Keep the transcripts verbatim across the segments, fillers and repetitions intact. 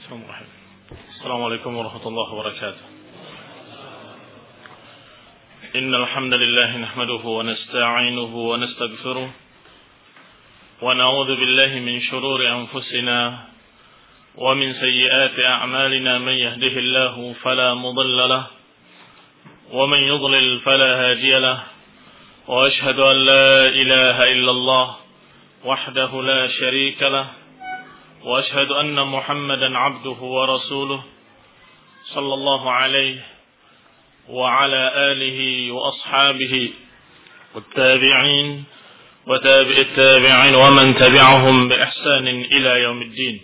السلام عليكم ورحمة الله وبركاته. إن الحمد لله نحمده ونستعينه ونستغفره ونعوذ بالله من شرور أنفسنا ومن سيئات أعمالنا. من يهده الله فلا مضل له ومن يضلل فلا هادي له، وأشهد أن لا إله إلا الله وحده لا شريك له، وأشهد أن محمدا عبده ورسوله صلى الله عليه وعلى آله وأصحابه والتابعين وتابع التابعين ومن تبعهم بإحسان إلى يوم الدين.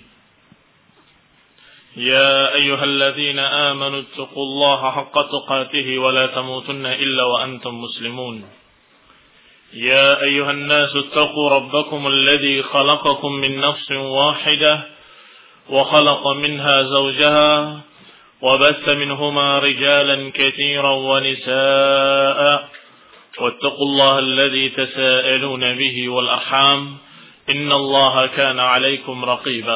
يا أيها الذين آمنوا اتقوا الله حق تقاته ولا تموتن إلا وأنتم مسلمون. يا أيها الناس اتقوا ربكم الذي خلقكم من نفس واحدة وخلق منها زوجها وبث منهما رجالا كثيرا ونساء واتقوا الله الذي تساءلون به والأرحام إن الله كان عليكم رقيبا.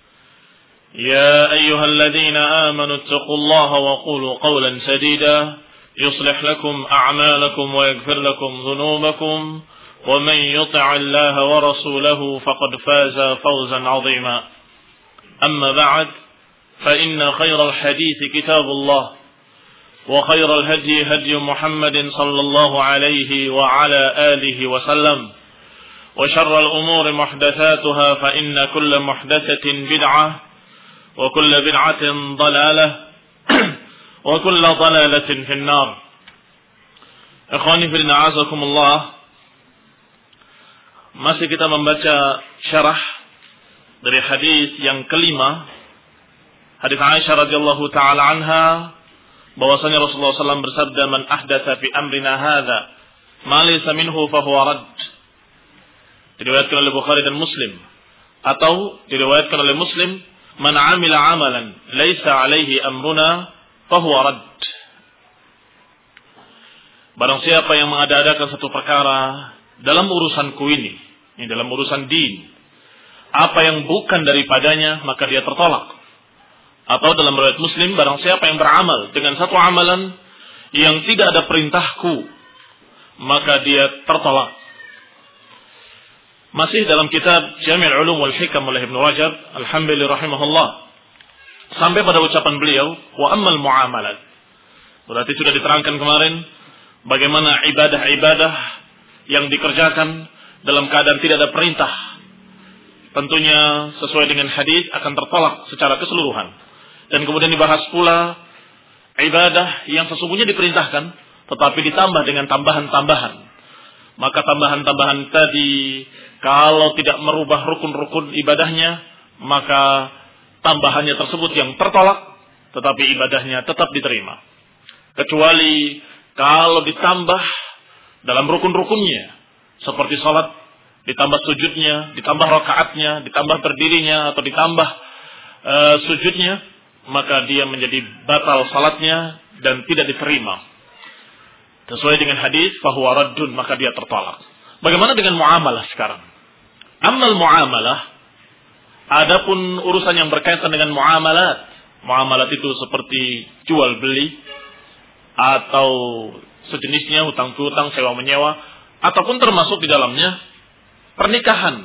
يا أيها الذين آمنوا اتقوا الله وقولوا قولا سديدا يصلح لكم أعمالكم ويغفر لكم ذنوبكم ومن يطع الله ورسوله فقد فاز فوزا عظيما. أما بعد، فإن خير الحديث كتاب الله وخير الهدي هدي محمد صلى الله عليه وعلى آله وسلم، وشر الأمور محدثاتها فإن كل محدثة بدعة وكل بدعة ضلالة wa kullu dhalalatin finnar. Ikhwani fillah, azakumullah. Masih kita membaca syarah dari hadis yang kelima, hadis Aisyah radhiyallahu taala anha, bahwasanya Rasulullah sallallahu alaihi wasallam bersabda, "Man ahdatsa fi amrina hadza ma laysa minhu fa huwa radd." Diriwayatkan oleh Bukhari dan Muslim, atau diriwayatkan oleh Muslim, "Man 'amila 'amalan laysa 'alaihi amruna fahuwa radd." Barang siapa yang mengada-adakan satu perkara dalam urusanku ini, ini dalam urusan din, apa yang bukan daripadanya, maka dia tertolak. Atau dalam riwayat Muslim, barang siapa yang beramal dengan satu amalan yang tidak ada perintahku, maka dia tertolak. Masih dalam kitab Jami' al-Ulum wal Hikam oleh Ibnu Rajab Al-Hanbali rahimahullah, sampai pada ucapan beliau, wa ammal muamalat. Berarti sudah diterangkan kemarin bagaimana ibadah-ibadah yang dikerjakan dalam keadaan tidak ada perintah, tentunya sesuai dengan hadis akan tertolak secara keseluruhan. Dan kemudian dibahas pula ibadah yang sesungguhnya diperintahkan tetapi ditambah dengan tambahan-tambahan. Maka tambahan-tambahan tadi kalau tidak merubah rukun-rukun ibadahnya, maka tambahannya tersebut yang tertolak, tetapi ibadahnya tetap diterima. Kecuali kalau ditambah dalam rukun-rukunnya, seperti salat, ditambah sujudnya, ditambah rakaatnya, ditambah berdirinya, atau ditambah uh, sujudnya, maka dia menjadi batal salatnya dan tidak diterima. Sesuai dengan hadis, fahuwa raddun, maka dia tertolak. Bagaimana dengan muamalah sekarang? Amal muamalah, adapun urusan yang berkaitan dengan muamalat, muamalat itu seperti jual beli atau sejenisnya, hutang piutang, sewa menyewa, ataupun termasuk di dalamnya pernikahan.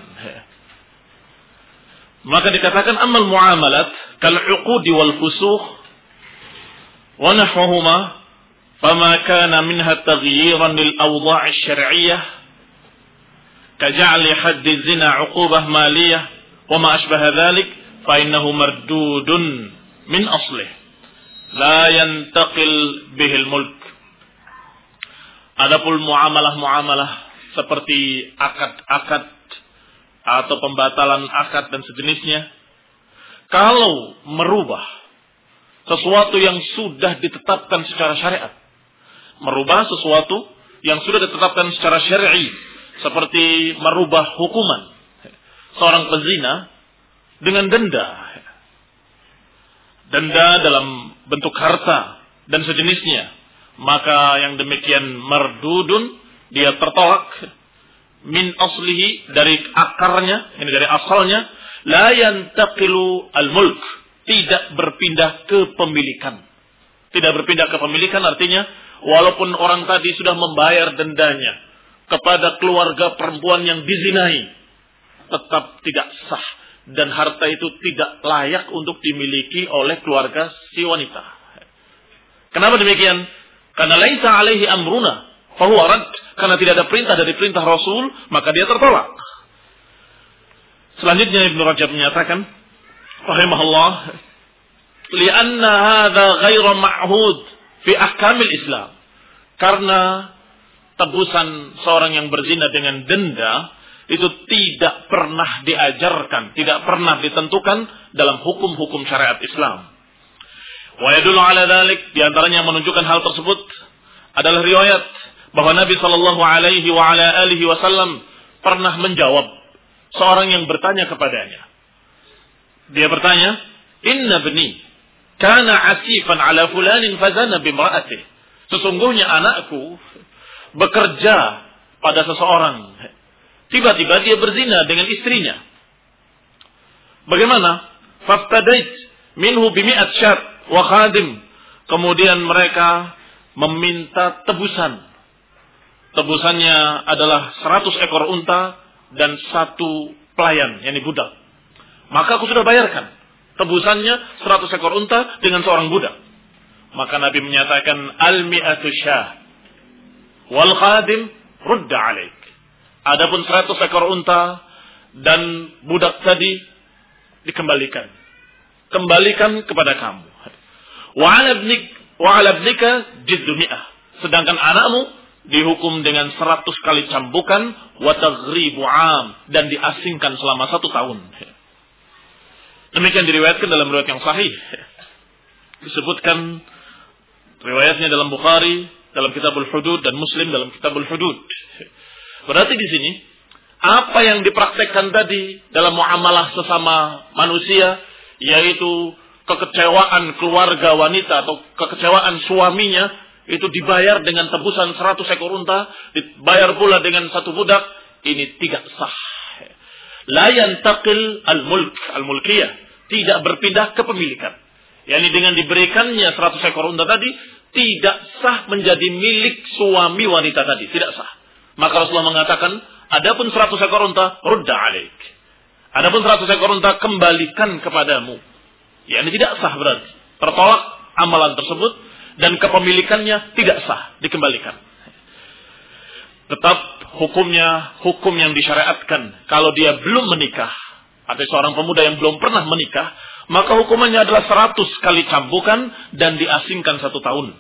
Maka dikatakan amal muamalat kal uqudi wal fusukh wa nahwahuma, fama kana minha taghyiran lil awdha' asy-syar'iyyah ka ja'li hadd az-zina 'uqubah maliyah wa ma ashbaha dhalik fa innahu mardudun min aslih la yantaqil bihi al-mulk. Adapun muamalah-muamalah seperti akad-akad atau pembatalan akad dan sejenisnya, kalau merubah sesuatu yang sudah ditetapkan secara syariat, merubah sesuatu yang sudah ditetapkan secara syar'i, seperti merubah hukuman seorang pezina dengan denda, denda dalam bentuk harta dan sejenisnya, maka yang demikian mardudun, dia tertolak min aslihi, dari akarnya, ini dari asalnya, la yantaqilu al-mulk, tidak berpindah kepemilikan. Tidak berpindah kepemilikan artinya walaupun orang tadi sudah membayar dendanya kepada keluarga perempuan yang dizinai, tetap tidak sah dan harta itu tidak layak untuk dimiliki oleh keluarga si wanita. Kenapa demikian? Karena laisa alaihi amruna fahuwa rad, karena tidak ada perintah dari perintah Rasul, maka dia tertolak. Selanjutnya Ibnu Rajab menyatakan rahimahullah, li'anna hadza ghairu ma'hud fi ahkamil Islam. Karena tebusan seorang yang berzina dengan denda itu tidak pernah diajarkan, tidak pernah ditentukan dalam hukum-hukum syariat Islam. Wa yadullu ala dzalik, di antaranya yang menunjukkan hal tersebut adalah riwayat bahwa Nabi sallallahu alaihi wa ala alihi wasallam pernah menjawab seorang yang bertanya kepadanya. Dia bertanya, "Inna bni kana asifan ala fulanin fazana bimra'atih." Sesungguhnya anakku bekerja pada seseorang, tiba-tiba dia berzina dengan istrinya. Bagaimana? Faftadait minhu bimi'at syat wa khadim. Kemudian mereka meminta tebusan. Tebusannya adalah seratus ekor unta dan satu pelayan, yakni budak. Maka aku sudah bayarkan. Tebusannya seratus ekor unta dengan seorang budak. Maka Nabi menyatakan al-mi'atu syah wal khadim rudda alaik. Adapun seratus ekor unta dan budak tadi dikembalikan. Kembalikan kepada kamu. Wa 'ala ibnik wa 'ala ibnika jiddu mi'ah. Sedangkan anakmu dihukum dengan seratus kali cambukan wa taghribu 'am, dan diasingkan selama satu tahun. Demikian diriwayatkan dalam riwayat yang sahih. Disebutkan riwayatnya dalam Bukhari dalam Kitabul Hudud dan Muslim dalam Kitabul Hudud. Berarti di sini apa yang dipraktekkan tadi dalam muamalah sesama manusia, yaitu kekecewaan keluarga wanita atau kekecewaan suaminya, itu dibayar dengan tebusan seratus ekor unta, dibayar pula dengan satu budak, ini tidak sah. La yantaqil al-mulk, al-mulkiyah, tidak berpindah kepemilikan. yakni dengan diberikannya seratus ekor unta tadi, tidak sah menjadi milik suami wanita tadi, tidak sah. Maka Rasulullah mengatakan, adapun seratus ekor unta, rudda alaik. Adapun seratus ekor unta, kembalikan kepadamu. yakni tidak sah berarti. Tertolak amalan tersebut, dan kepemilikannya tidak sah, dikembalikan. Tetap hukumnya, hukum yang disyariatkan. Kalau dia belum menikah, atau seorang pemuda yang belum pernah menikah, maka hukumannya adalah seratus kali cambukan dan diasingkan satu tahun.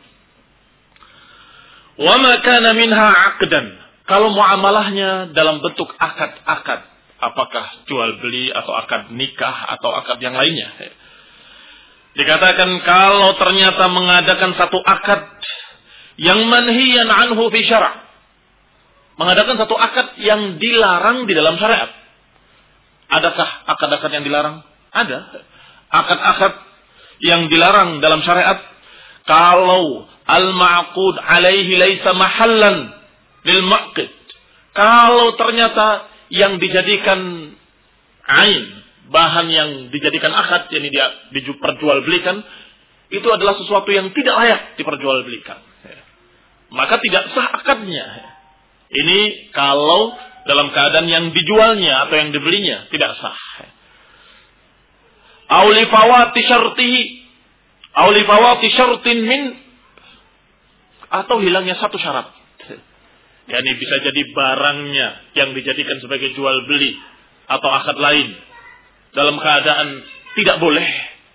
Wa ma kana minha 'aqdan. Kalau muamalahnya dalam bentuk akad-akad, apakah jual beli atau akad nikah atau akad yang lainnya. Dikatakan kalau ternyata mengadakan satu akad yang manhiyan anhu fi syara', mengadakan satu akad yang dilarang di dalam syariat. Adakah akad-akad yang dilarang? Ada. Akad-akad yang dilarang dalam syariat, kalau al-ma'qud alaihi laisa mahallan lil ma'qid. Kalau ternyata yang dijadikan ain, bahan yang dijadikan akad, yang dia diperjualbelikan, itu adalah sesuatu yang tidak layak diperjualbelikan. Maka tidak sah akadnya. Ini kalau dalam keadaan yang dijualnya atau yang dibelinya tidak sah. Auli fawati syartihi, auli fawati syartin min, atau hilangnya satu syarat. Yani bisa jadi barangnya yang dijadikan sebagai jual beli atau akad lain dalam keadaan tidak boleh,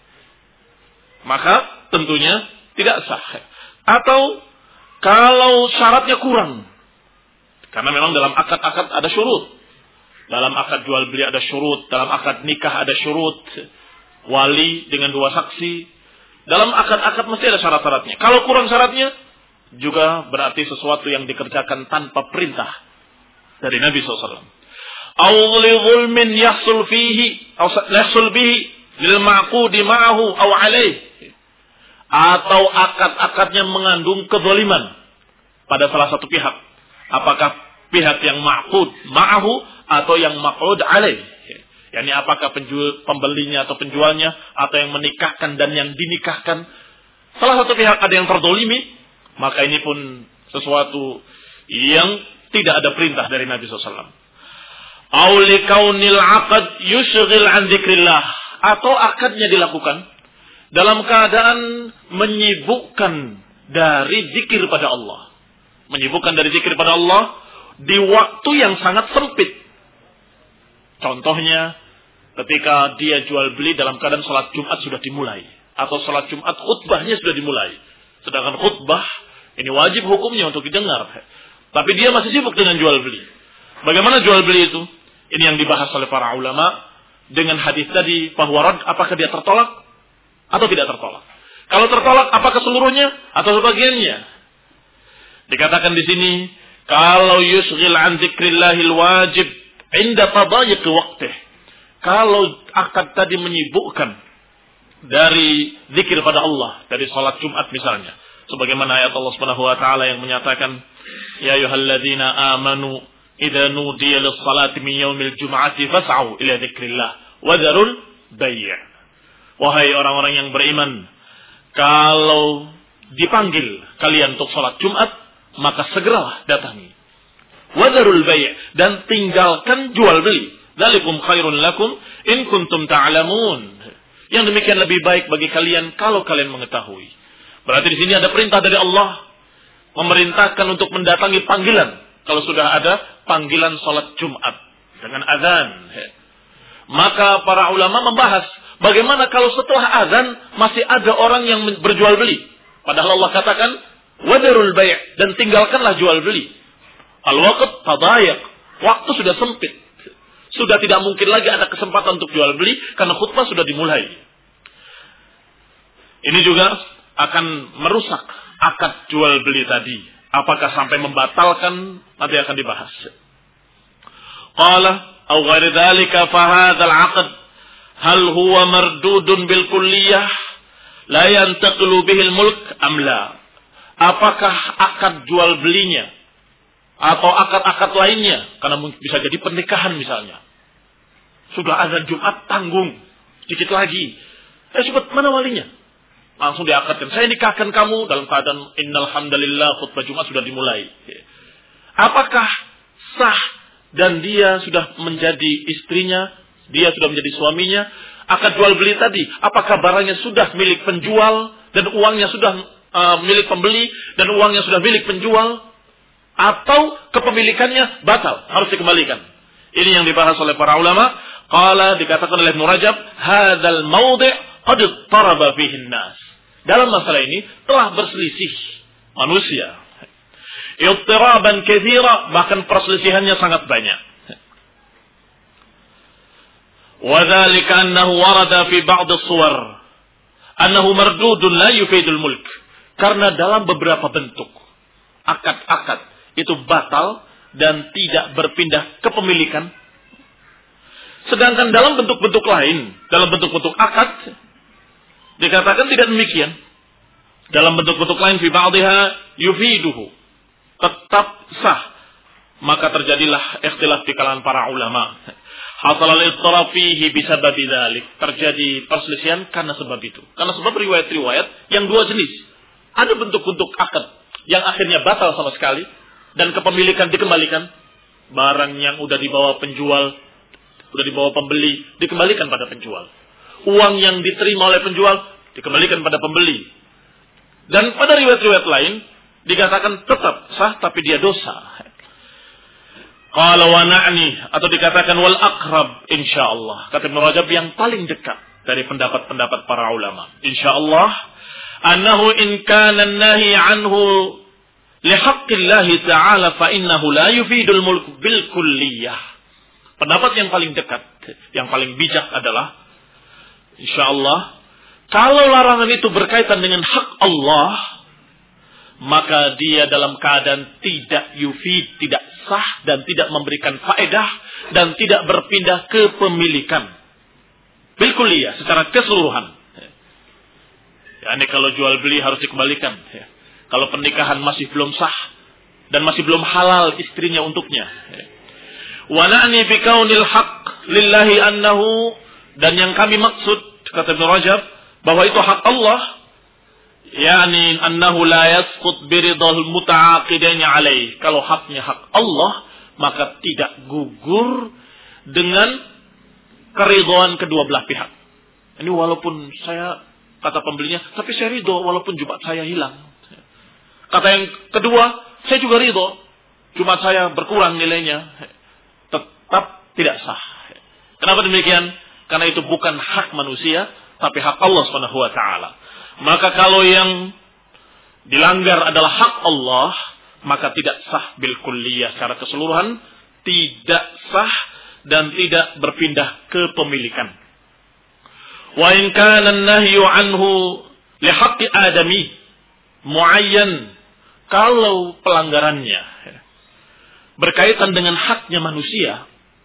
maka tentunya tidak sah. Atau kalau syaratnya kurang, karena memang dalam akad-akad ada syurut. Dalam akad jual beli ada syurut, dalam akad nikah ada syurut, wali dengan dua saksi. Dalam akad-akad mesti ada syarat-syaratnya. Kalau kurang syaratnya, juga berarti sesuatu yang dikerjakan tanpa perintah dari Nabi shallallahu alaihi wasallam. Aw li zulmin yahsul fihi aw yahsul bihi lil ma'qudi ma'ahu aw alaih. Atau akad-akadnya mengandung kezaliman pada salah satu pihak. Apakah pihak yang ma'qud ma'ahu atau yang ma'qud alaih. Yani apakah penjual, pembelinya atau penjualnya, atau yang menikahkan dan yang dinikahkan. Salah satu pihak ada yang terdolimi, maka ini pun sesuatu yang tidak ada perintah dari Nabi shallallahu alaihi wasallam. Aw likaunil aqd yushghil an dzikrillah, atau akadnya dilakukan dalam keadaan menyibukkan dari zikir pada Allah. Menyibukkan dari zikir pada Allah di waktu yang sangat sempit. Contohnya ketika dia jual beli dalam keadaan sholat Jumat sudah dimulai. Atau sholat Jumat khutbahnya sudah dimulai. Sedangkan khutbah ini wajib hukumnya untuk didengar. Tapi dia masih sibuk dengan jual beli. Bagaimana jual beli itu? Ini yang dibahas oleh para ulama. Dengan hadis tadi bahwa rad, apakah dia tertolak atau tidak tertolak? Kalau tertolak, apakah seluruhnya atau sebagiannya? Dikatakan di sini, kalau yusghil an dzikrillahil wajib inda tadayyiq waqtih. Kalau akad tadi menyibukkan dari zikir pada Allah, dari salat Jumat misalnya, sebagaimana ayat Allah Subhanahu wa taala yang menyatakan, ya ayyuhalladzina amanu idza nudiya lis-salati min yaumil jum'ati fas'au ila dzikrillah wa dzarul bai'. Wahai orang-orang yang beriman, kalau dipanggil kalian untuk salat Jumat, maka segeralah datangi. Wa dzarul bai', dan tinggalkan jual beli. Dzalikum khairun lakum in kuntum ta'lamun. Yang demikian lebih baik bagi kalian kalau kalian mengetahui. Berarti di sini ada perintah dari Allah memerintahkan untuk mendatangi panggilan. Kalau sudah ada panggilan salat Jumat dengan azan. Maka para ulama membahas bagaimana kalau setelah azan masih ada orang yang berjual beli. Padahal Allah katakan wadarul bai', dan tinggalkanlah jual beli. Al-waqt tadayyiq, waktu sudah sempit. Sudah tidak mungkin lagi ada kesempatan untuk jual beli karena khutbah sudah dimulai. Ini juga akan merusak akad jual beli tadi. Apakah sampai membatalkan, nanti akan dibahas. Qala aw ghairi dzalika fa hadzal 'aqd hal huwa mardudun bil kulliyah la yantaqilu bihi al mulk am la? Apakah akad jual belinya atau akad-akad lainnya, karena bisa jadi pernikahan misalnya, sudah azan Jumat, tanggung sedikit lagi, eh cepat, mana walinya? Langsung diakadkan, saya nikahkan kamu dalam keadaan innal hamdalillah, khutbah Jumat sudah dimulai. Apakah sah dan dia sudah menjadi istrinya, dia sudah menjadi suaminya? Akad jual beli tadi, apakah barangnya sudah milik penjual dan uangnya sudah uh, milik pembeli dan uangnya sudah milik penjual, atau kepemilikannya batal, harus dikembalikan? Ini yang dibahas oleh para ulama. Qala, dikatakan oleh Ibnu Rajab, hadzal mawdi' qad taraba fihi an-nas. Dalam masalah ini telah berselisih manusia. Ittiraban katsira, bahkan perselisihannya sangat banyak. Wa dzalika annahu warada fi ba'd as-suwar annahu mardudun la yufidul mulk. Karena dalam beberapa bentuk akad-akad itu batal dan tidak berpindah kepemilikan. Sedangkan dalam bentuk-bentuk lain, dalam bentuk-bentuk akad, dikatakan tidak demikian. Dalam bentuk-bentuk lain, fi ba'dihha yufiduhu, tetap sah. Maka terjadilah ikhtilaf di kalangan para ulama. Hasal al-ittirab fihi bisababi dzalik. Terjadi perselisihan karena sebab itu. Karena sebab riwayat-riwayat yang dua jenis. Ada bentuk-bentuk akad yang akhirnya batal sama sekali, dan kepemilikan dikembalikan. Barang yang udah dibawa penjual, udah dibawa pembeli, dikembalikan pada penjual. Uang yang diterima oleh penjual dikembalikan pada pembeli. Dan pada riwayat-riwayat lain dikatakan tetap sah tapi dia dosa. Qala wa na'ni, atau dikatakan wal aqrab insyaallah. Kata Ibnu Rajab, yang paling dekat dari pendapat-pendapat para ulama, insyaallah, annahu in kana an-nahi anhu lihaqqillahi ta'ala fa innahu la yufidul mulk bil kulliyah. Pendapat yang paling dekat, yang paling bijak adalah, insyaallah, kalau larangan itu berkaitan dengan hak Allah, maka dia dalam keadaan tidak yufid, tidak sah, dan tidak memberikan faedah, dan tidak berpindah kepemilikan bil kulliyah, secara keseluruhan. Ya, ini kalau jual beli harus dikembalikan. Ya. Kalau pernikahan masih belum sah dan masih belum halal istrinya untuknya. Wa na'ni bi kaunil haqq lillahi annahu, dan yang kami maksud, kata Ibnu Rajab, bahwa itu hak Allah, yakni annahu la yasqut biridhal muta'aqidaini alaih. Kalau haknya hak Allah, maka tidak gugur dengan keridhaan kedua belah pihak. Ini walaupun saya, kata pembelinya, tapi saya ridho walaupun jumat saya hilang. Kata yang kedua, saya juga ridho, jumat saya berkurang nilainya. Tetap tidak sah. Kenapa demikian? Karena itu bukan hak manusia, tapi hak Allah subhanahu wa taala. Maka kalau yang dilanggar adalah hak Allah, maka tidak sah bil kulliyah, secara keseluruhan tidak sah dan tidak berpindah kepemilikan. Wa in kana an-nahyu anhu li haqqi adami muayyan, kalau pelanggarannya berkaitan dengan haknya manusia,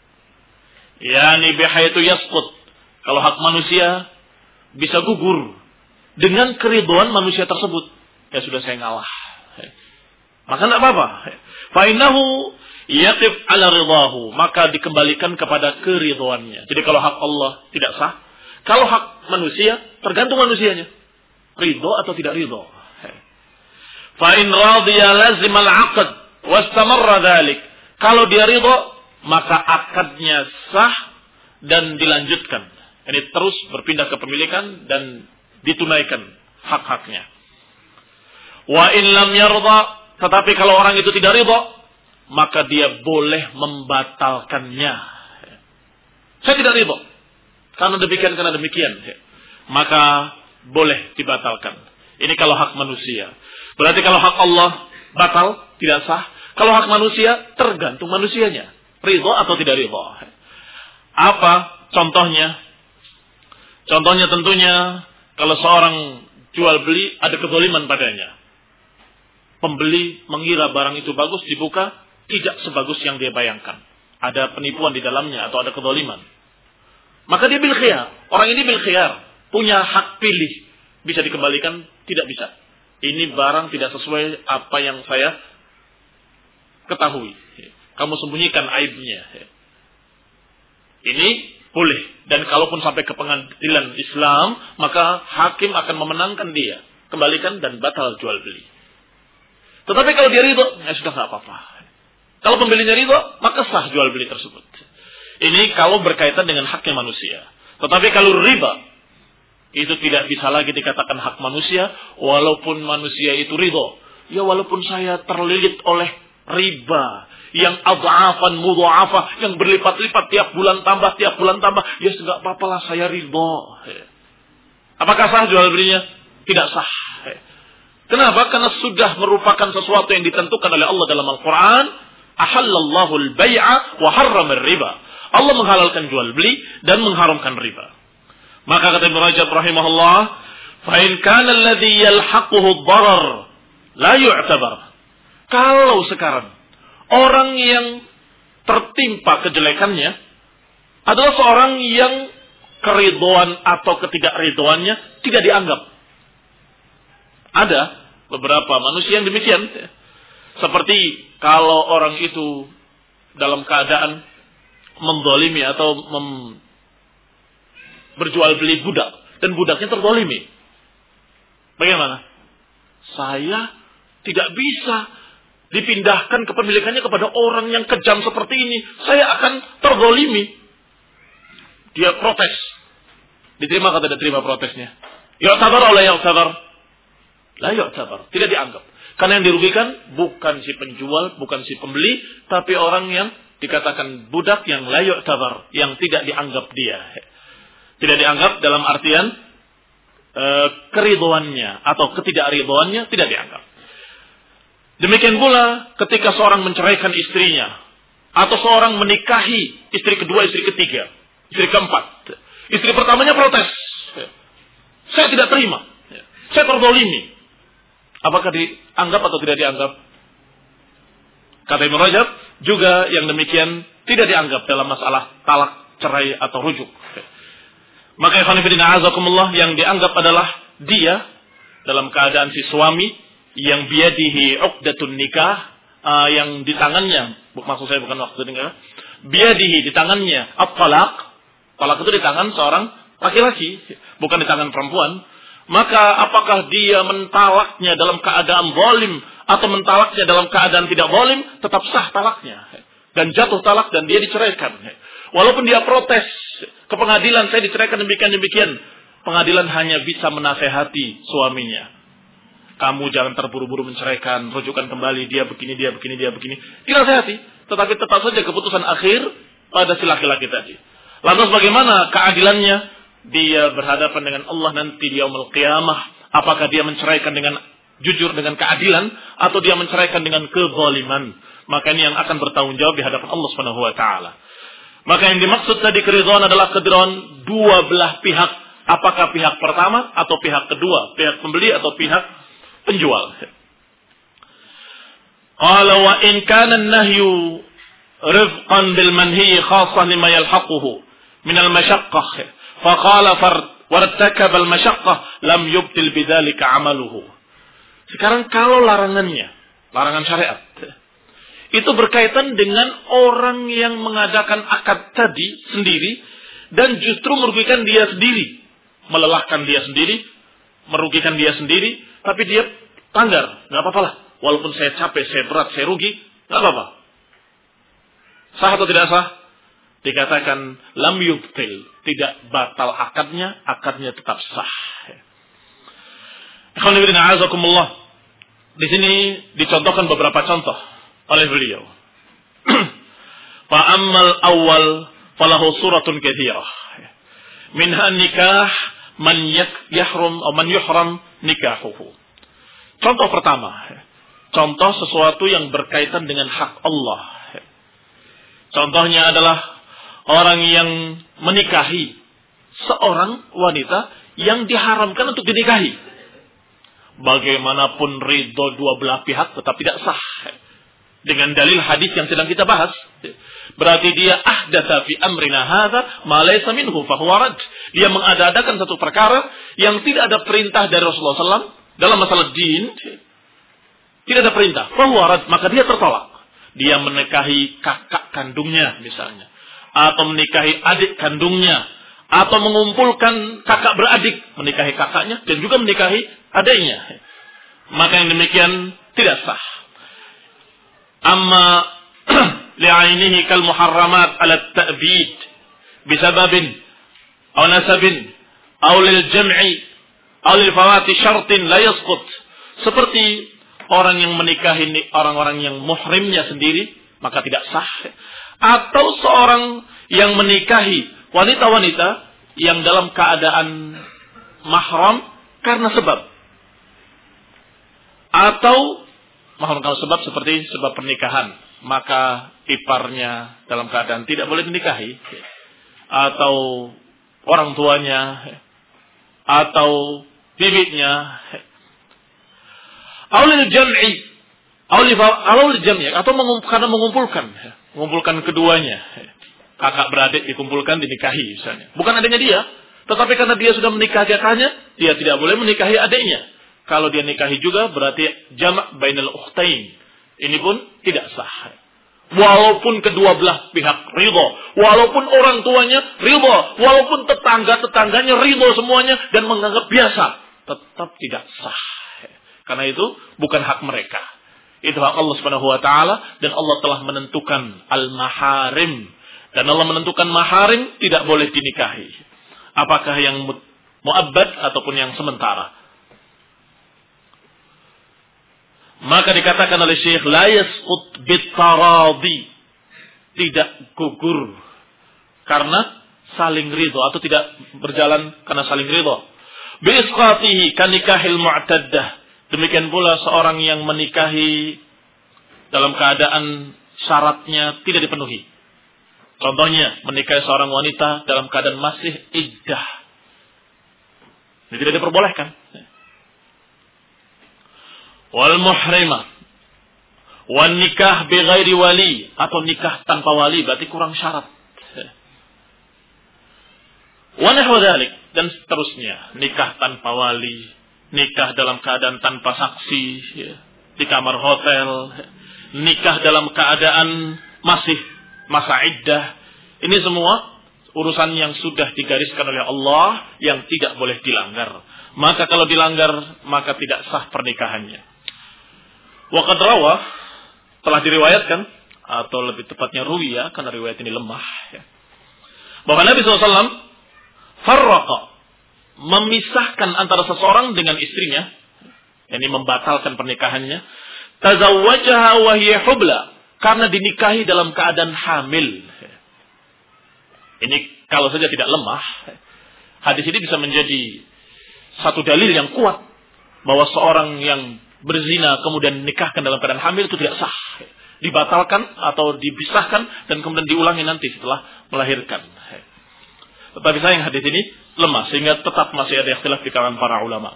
yakni bihaitu yasqut, kalau hak manusia bisa gugur dengan keridhaan manusia tersebut, ya sudah saya ngalah, maka tidak apa-apa. Fa innahu yaqif ala ridahu, maka dikembalikan kepada keridhaannya. Jadi kalau hak Allah tidak sah, kalau hak manusia tergantung manusianya, ridho atau tidak ridho. Fa in radiya lazim al-'aqd wastamarra dzalik. Kalau dia ridho, maka akadnya sah dan dilanjutkan. Ini terus berpindah kepemilikan dan ditunaikan hak-haknya. Wa in lam yarda, tetapi kalau orang itu tidak ridho, maka dia boleh membatalkannya. Saya tidak ridho, karena demikian, karena demikian, maka boleh dibatalkan. Ini kalau hak manusia. Berarti kalau hak Allah batal, tidak sah. Kalau hak manusia, tergantung manusianya, ridho atau tidak ridho. Apa contohnya? Contohnya tentunya kalau seorang jual beli ada kezaliman padanya. Pembeli mengira barang itu bagus, dibuka tidak sebagus yang dia bayangkan. Ada penipuan di dalamnya atau ada kezaliman. Maka dia bil khiyar. Orang ini bil khiyar, punya hak pilih. Bisa dikembalikan? Tidak bisa. Ini barang tidak sesuai apa yang saya ketahui. Kamu sembunyikan aibnya. Ini boleh. Dan kalaupun sampai ke pengadilan Islam, maka hakim akan memenangkan dia. Kembalikan dan batal jual beli. Tetapi kalau dia ridho, ya sudah nggak apa-apa. Kalau pembelinya ridho, maka sah jual beli tersebut. Ini kalau berkaitan dengan haknya manusia. Tetapi kalau riba, itu tidak bisa lagi dikatakan hak manusia, walaupun manusia itu ridho. Ya walaupun saya terlilit oleh riba yang adhafan mudha'afah, yang berlipat-lipat tiap bulan tambah, tiap bulan tambah, ya enggak apa-apalah saya ridho. Apakah sah jual belinya? Tidak sah. Kenapa? Karena sudah merupakan sesuatu yang ditentukan oleh Allah dalam Al-Quran. Ahallallahu al-bay'a wa harrama riba. Allah menghalalkan jual beli dan mengharamkan riba. Maka kata Ibnu Rajab rahimahullah, fa in kana alladhi yalhaquhu ad-darar la yu'tabar. Kalau sekarang orang yang tertimpa kejelekannya adalah seorang yang keridhoan atau ketidakridhoannya tidak dianggap. Ada beberapa manusia yang demikian. Seperti kalau orang itu dalam keadaan menzalimi atau mem- berjual beli budak dan budaknya terzalimi. Bagaimana? Saya tidak bisa dipindahkan kepemilikannya kepada orang yang kejam seperti ini. Saya akan terzalimi. Dia protes. Diterima atau tidak terima protesnya? Ya sabar oleh yang sabar. La yu'tabar, tidak dianggap. Karena yang dirugikan bukan si penjual, bukan si pembeli, tapi orang yang dikatakan budak yang la yu'tabar, yang tidak dianggap dia. Tidak dianggap dalam artian e, keridhoannya atau ketidakridhoannya tidak dianggap. Demikian pula ketika seorang menceraikan istrinya atau seorang menikahi istri kedua, istri ketiga, istri keempat. Istri pertamanya protes. Saya tidak terima. Saya terzalimi. Apakah dianggap atau tidak dianggap? Kata Ibnu Rajab, juga yang demikian tidak dianggap dalam masalah talak, cerai atau rujuk. Maka ikhwan fillah azakumullah, yang dianggap adalah dia dalam keadaan si suami yang biyadihi uqdatun nikah, uh, yang di tangannya, maksud saya bukan waktu nikah, biadihi, di tangannya at-talaq, talak itu di tangan seorang laki-laki, bukan di tangan perempuan, maka apakah dia mentalaknya dalam keadaan zalim atau mentalaknya dalam keadaan tidak zalim, tetap sah talaknya dan jatuh talak dan dia diceraikan. Walaupun dia protes ke pengadilan, saya diceraikan demikian-demikian, pengadilan hanya bisa menasehati suaminya. Kamu jangan terburu-buru menceraikan, rujukan kembali, dia begini, dia begini, dia begini. Dinasehati, tetapi tetap saja keputusan akhir pada si laki-laki tadi. Lantas bagaimana keadilannya? Dia berhadapan dengan Allah nanti di yaumul qiyamah. Apakah dia menceraikan dengan jujur, dengan keadilan, atau dia menceraikan dengan kezaliman? Maka ini yang akan bertanggung jawab di hadapan Allah Subhanahu wa taala. Maka yang dimaksud tadi keridhaan adalah keridhaan dua belah pihak. Apakah pihak pertama atau pihak kedua, pihak pembeli atau pihak penjual. Qala wa in kana an-nahyu rifqan bil manhi khassah lima yalhaquhu min al-mashaqqah fa qala wartakaba al-mashaqqah lam yubtil bidzalika 'amaluhu. Sekarang kalau larangannya, larangan syariat, itu berkaitan dengan orang yang mengadakan akad tadi sendiri dan justru merugikan dia sendiri, melelahkan dia sendiri, merugikan dia sendiri, tapi dia tanggar, nggak apa-apa lah. Walaupun saya capek, saya berat, saya rugi, nggak apa-apa. Sah atau tidak sah? Dikatakan lam yubtil, tidak batal akadnya, akadnya tetap sah. Di sini dicontohkan beberapa contoh oleh beliau. Fa ammal awal falahu suratun katsirah. Minha nikah man yahrum atau man yuhram nikahuhu. Contoh pertama, contoh sesuatu yang berkaitan dengan hak Allah. Contohnya adalah orang yang menikahi seorang wanita yang diharamkan untuk dinikahi. Bagaimanapun ridho dua belah pihak tetap tidak sah. Dengan dalil hadis yang sedang kita bahas. Berarti dia ahdatsa fi amrina hadza ma laysa minhu fa huwa rad. Dia mengada-adakan satu perkara yang tidak ada perintah dari Rasulullah sallallahu alaihi wasallam dalam masalah din. Tidak ada perintah, fa huwa rad, maka dia tertolak. Dia menikahi kakak kandungnya misalnya, atau menikahi adik kandungnya, atau mengumpulkan kakak beradik, menikahi kakaknya dan juga menikahi adiknya. Maka yang demikian tidak sah. Amma li'ainihi kal muharramat ala at-ta'bid bisababin aw nasabin aw lil jam'i aw lil fawati syartin la yasqut. Seperti orang yang menikahi orang-orang yang muhrimnya sendiri, maka tidak sah. Atau seorang yang menikahi wanita-wanita yang dalam keadaan mahram karena sebab. Atau mahram kalau sebab seperti sebab pernikahan, maka iparnya dalam keadaan tidak boleh menikahi, atau orang tuanya, atau bibitnya, Aulil jam'i, aulil jam'i, atau karena mengumpulkan, mengumpulkan keduanya, kakak beradik dikumpulkan dinikahi misalnya. Bukan adanya dia, tetapi karena dia sudah menikahi kakaknya, dia tidak boleh menikahi adiknya. Kalau dia nikahi juga berarti jama' bainal ukhtain. Ini pun tidak sah. Walaupun kedua belah pihak ridho, walaupun orang tuanya ridho, walaupun tetangga-tetangganya ridho semuanya dan menganggap biasa, tetap tidak sah. Karena itu bukan hak mereka. Itu hak Allah Subhanahu wa taala dan Allah telah menentukan al-maharim. Dan Allah menentukan maharim tidak boleh dinikahi. Apakah yang mu'abbad ataupun yang sementara. Maka dikatakan oleh Syekh la yasqut bitaradi, tidak gugur karena saling ridho atau tidak berjalan karena saling ridho. Bi isqatihi kanikahil mu'taddah. Demikian pula seorang yang menikahi dalam keadaan syaratnya tidak dipenuhi. Contohnya menikahi seorang wanita dalam keadaan masih iddah. Ini tidak diperbolehkan. Wal muhrimah wan nikah bi ghairi wali, atau nikah tanpa wali berarti kurang syarat. Wa nahwa dzalik, dan seterusnya, nikah tanpa wali, nikah dalam keadaan tanpa saksi di kamar hotel, nikah dalam keadaan masih masa iddah. Ini semua urusan yang sudah digariskan oleh Allah yang tidak boleh dilanggar. Maka kalau dilanggar, maka tidak sah pernikahannya. Wa qad rawa, telah diriwayatkan, atau lebih tepatnya ruwiya, karena riwayat ini lemah, ya, bahwa Nabi shallallahu alaihi wasallam farraqa, memisahkan antara seseorang dengan istrinya, yakni membatalkan pernikahannya, tazawwajaha wa hiya hubla, karena dinikahi dalam keadaan hamil. Ini kalau saja tidak lemah, hadis ini bisa menjadi satu dalil yang kuat bahwa seorang yang berzina kemudian nikahkan dalam keadaan hamil itu tidak sah, dibatalkan atau dipisahkan dan kemudian diulangi nanti setelah melahirkan. Tetapi sayang hadis ini lemah sehingga tetap masih ada ikhtilaf di kalangan para ulama.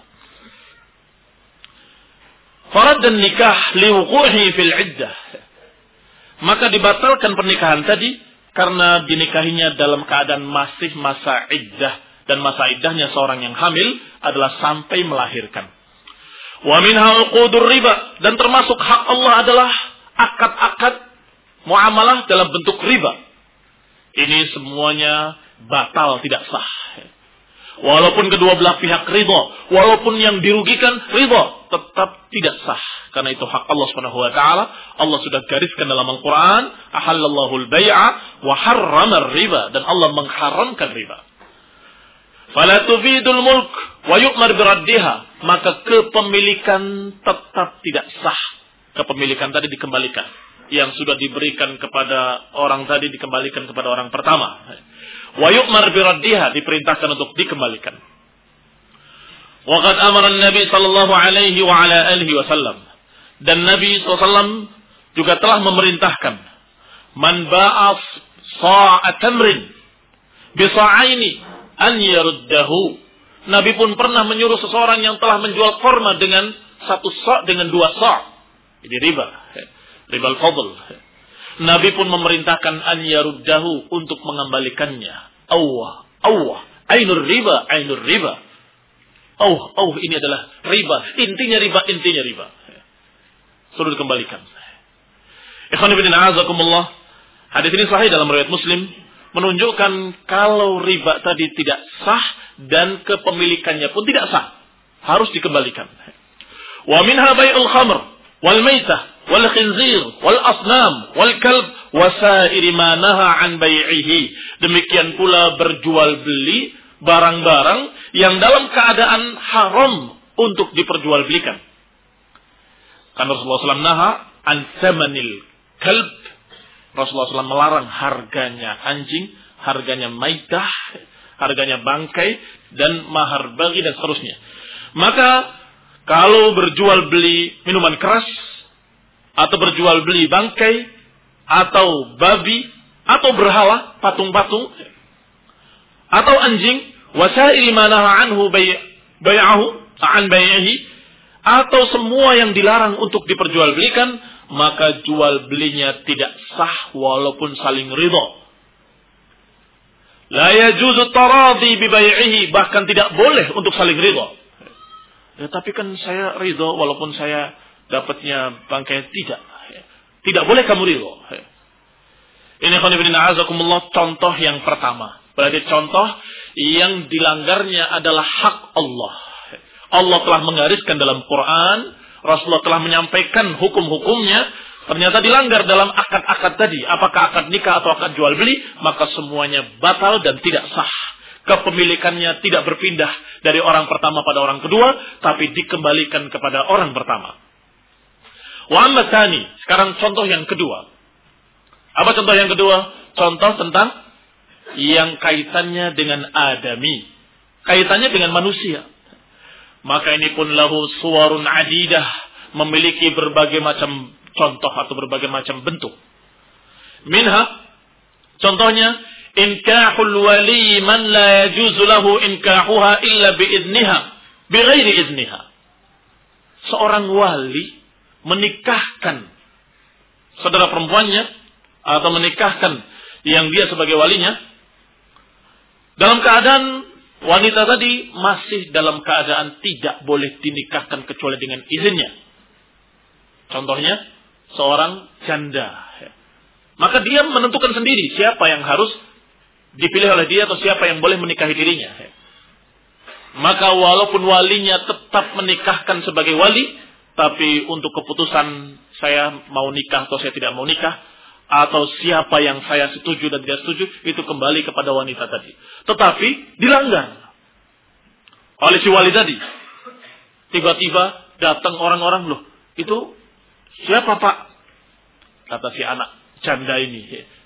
Farad dan nikah liwuquhi fil iddah, maka dibatalkan pernikahan tadi karena dinikahinya dalam keadaan masih masa iddah, dan masa iddahnya seorang yang hamil adalah sampai melahirkan. Wa minha uqudur riba, dan termasuk hak Allah adalah akad-akad muamalah dalam bentuk riba. Ini semuanya batal, tidak sah. Walaupun kedua belah pihak ridha, walaupun yang dirugikan ridha, tetap tidak sah. Karena itu hak Allah Subhanahu wa taala. Allah sudah gariskan dalam Al-Qur'an, ahallallahu al-bai'a wa harrama riba, dan Allah mengharamkan riba. Fala tufidul mulk wa yu'mar biraddiha, maka kepemilikan tetap tidak sah. Kepemilikan tadi dikembalikan. Yang sudah diberikan kepada orang tadi dikembalikan kepada orang pertama. Wa yu'mar biraddiha, diperintahkan untuk dikembalikan. Wa qad amara an-nabi sallallahu alaihi wa ala alihi wasallam, dan Nabi sallallahu alaihi wasallam juga telah memerintahkan, man ba'a sa'a tamrin bi sa'aini an yaruddahu. Nabi pun pernah menyuruh seseorang yang telah menjual kurma dengan satu sa' dengan dua sa'. Ini riba, riba al-fadl. Nabi pun memerintahkan an yaruddahu, untuk mengembalikannya. Allah, Allah, ainur riba, ainur riba. Oh, oh, ini adalah riba. Intinya riba, intinya riba. Suruh dikembalikan. Ikhwan fillah, azakumullah. Hadis ini sahih dalam riwayat Muslim, menunjukkan kalau riba tadi tidak sah dan kepemilikannya pun tidak sah, harus dikembalikan. Wa minha bai'ul khamr wal maitah wal khinzir wal asnam wal kalb wa sa'iri ma naha an bai'ihi. Demikian pula berjual beli barang-barang yang dalam keadaan haram untuk diperjualbelikan. Karena Rasulullah shallallahu alaihi wasallam naha an thamanil kalb. Rasulullah shallallahu alaihi wasallam melarang harganya anjing, harganya maitah, harganya bangkai, dan mahar bagi dan seterusnya. Maka kalau berjual beli minuman keras, atau berjual beli bangkai, atau babi, atau berhala, patung-patung, atau anjing, wasail manaha anhu bai'ahu an bai'ihi, atau semua yang dilarang untuk diperjualbelikan, maka jual belinya tidak sah walaupun saling ridha. La yajuzu taradi bi bai'ihi, bahkan tidak boleh untuk saling ridha. Ya, tapi kan saya ridha walaupun saya dapatnya bangkai, tidak. Tidak boleh kamu ridha. Ini khonibina azakumullah, contoh yang pertama. Berarti contoh yang dilanggarnya adalah hak Allah. Allah telah menggariskan dalam Quran, Rasulullah telah menyampaikan hukum-hukumnya, ternyata dilanggar dalam akad-akad tadi. Apakah akad nikah atau akad jual beli, maka semuanya batal dan tidak sah. Kepemilikannya tidak berpindah dari orang pertama pada orang kedua, tapi dikembalikan kepada orang pertama. Wa amma tsani, sekarang contoh yang kedua. Apa contoh yang kedua? Contoh tentang yang kaitannya dengan adami, kaitannya dengan manusia. Maka ini pun lahu suwarun adidah, memiliki berbagai macam contoh atau berbagai macam bentuk. Minha, contohnya, inkahul wali man la yajuzu lahu inkahuha illa biidniha, bighairi idniha. Seorang wali menikahkan saudara perempuannya, atau menikahkan yang dia sebagai walinya, dalam keadaan wanita tadi masih dalam keadaan tidak boleh dinikahkan kecuali dengan izinnya. Contohnya, seorang janda Maka dia menentukan sendiri siapa yang harus dipilih oleh dia atau siapa yang boleh menikahi dirinya. Maka walaupun walinya tetap menikahkan sebagai wali, tapi untuk keputusan saya mau nikah atau saya tidak mau nikah, atau siapa yang saya setuju dan tidak setuju, itu kembali kepada wanita tadi. Tetapi dilanggar oleh si wali tadi. Tiba-tiba datang orang-orang, loh itu siapa pak? Kata si anak janda ini.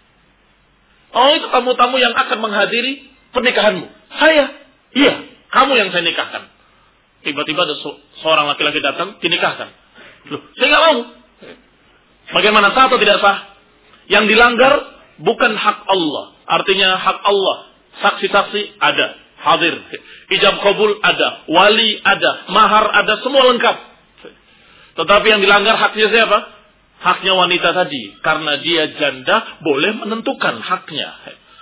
Oh itu tamu-tamu yang akan menghadiri pernikahanmu. Saya? Iya, kamu yang saya nikahkan. Tiba-tiba ada seorang laki-laki datang, dinikahkan. Loh, saya nggak mau. Bagaimana sah atau tidak sah? Yang dilanggar bukan hak Allah. Artinya hak Allah. Saksi-saksi ada, hadir. Ijab kabul ada, wali ada, mahar ada, semua lengkap. Tetapi yang dilanggar haknya siapa? Haknya wanita tadi. Karena dia janda, boleh menentukan haknya.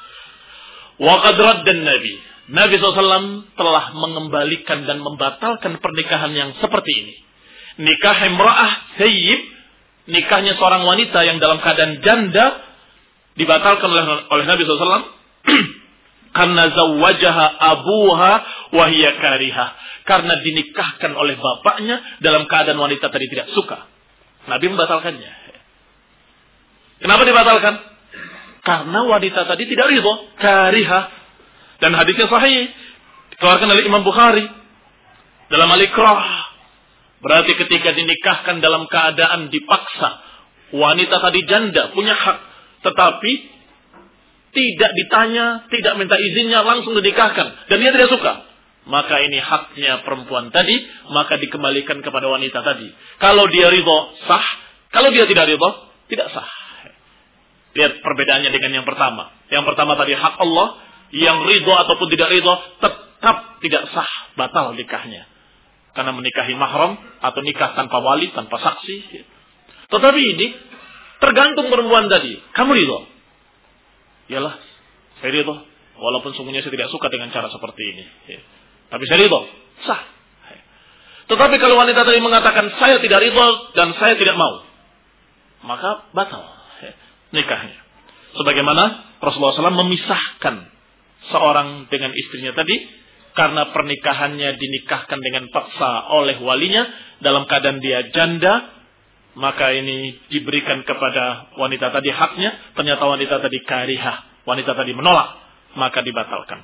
Wa qad raddan Nabi. Nabi shallallahu alaihi wasallam telah mengembalikan dan membatalkan pernikahan yang seperti ini. Nikah imra'ah sayyib, nikahnya seorang wanita yang dalam keadaan janda, dibatalkan oleh, oleh Nabi shallallahu alaihi wasallam karena zawwajaha abuha wa hiya karihah, karena dinikahkan oleh bapaknya dalam keadaan wanita tadi tidak suka. Nabi membatalkannya. Kenapa dibatalkan? Karena wanita tadi tidak ridho, karihah. Dan hadisnya sahih, dikeluarkan oleh Imam Bukhari dalam Al-Ikrah. Berarti ketika dinikahkan dalam keadaan dipaksa, wanita tadi janda punya hak, tetapi tidak ditanya, tidak minta izinnya, langsung dinikahkan, dan dia tidak suka. Maka ini haknya perempuan tadi, maka dikembalikan kepada wanita tadi. Kalau dia ridho, sah. Kalau dia tidak ridho, tidak sah. Lihat perbedaannya dengan yang pertama. Yang pertama tadi hak Allah. Yang ridho ataupun tidak ridho tetap tidak sah, batal nikahnya. Karena menikahi mahram atau nikah tanpa wali, tanpa saksi. Tetapi ini tergantung perempuan tadi. Kamu ridho? Yalah, saya ridho. Walaupun sungguhnya saya tidak suka dengan cara seperti ini. Tapi saya ridho, sah. Tetapi kalau wanita tadi mengatakan saya tidak ridho dan saya tidak mau, maka batal nikahnya. Sebagaimana Rasulullah shallallahu alaihi wasallam memisahkan seorang dengan istrinya tadi karena pernikahannya dinikahkan dengan paksa oleh walinya dalam keadaan dia janda, maka ini diberikan kepada wanita tadi haknya. Ternyata wanita tadi karihah, wanita tadi menolak, maka dibatalkan.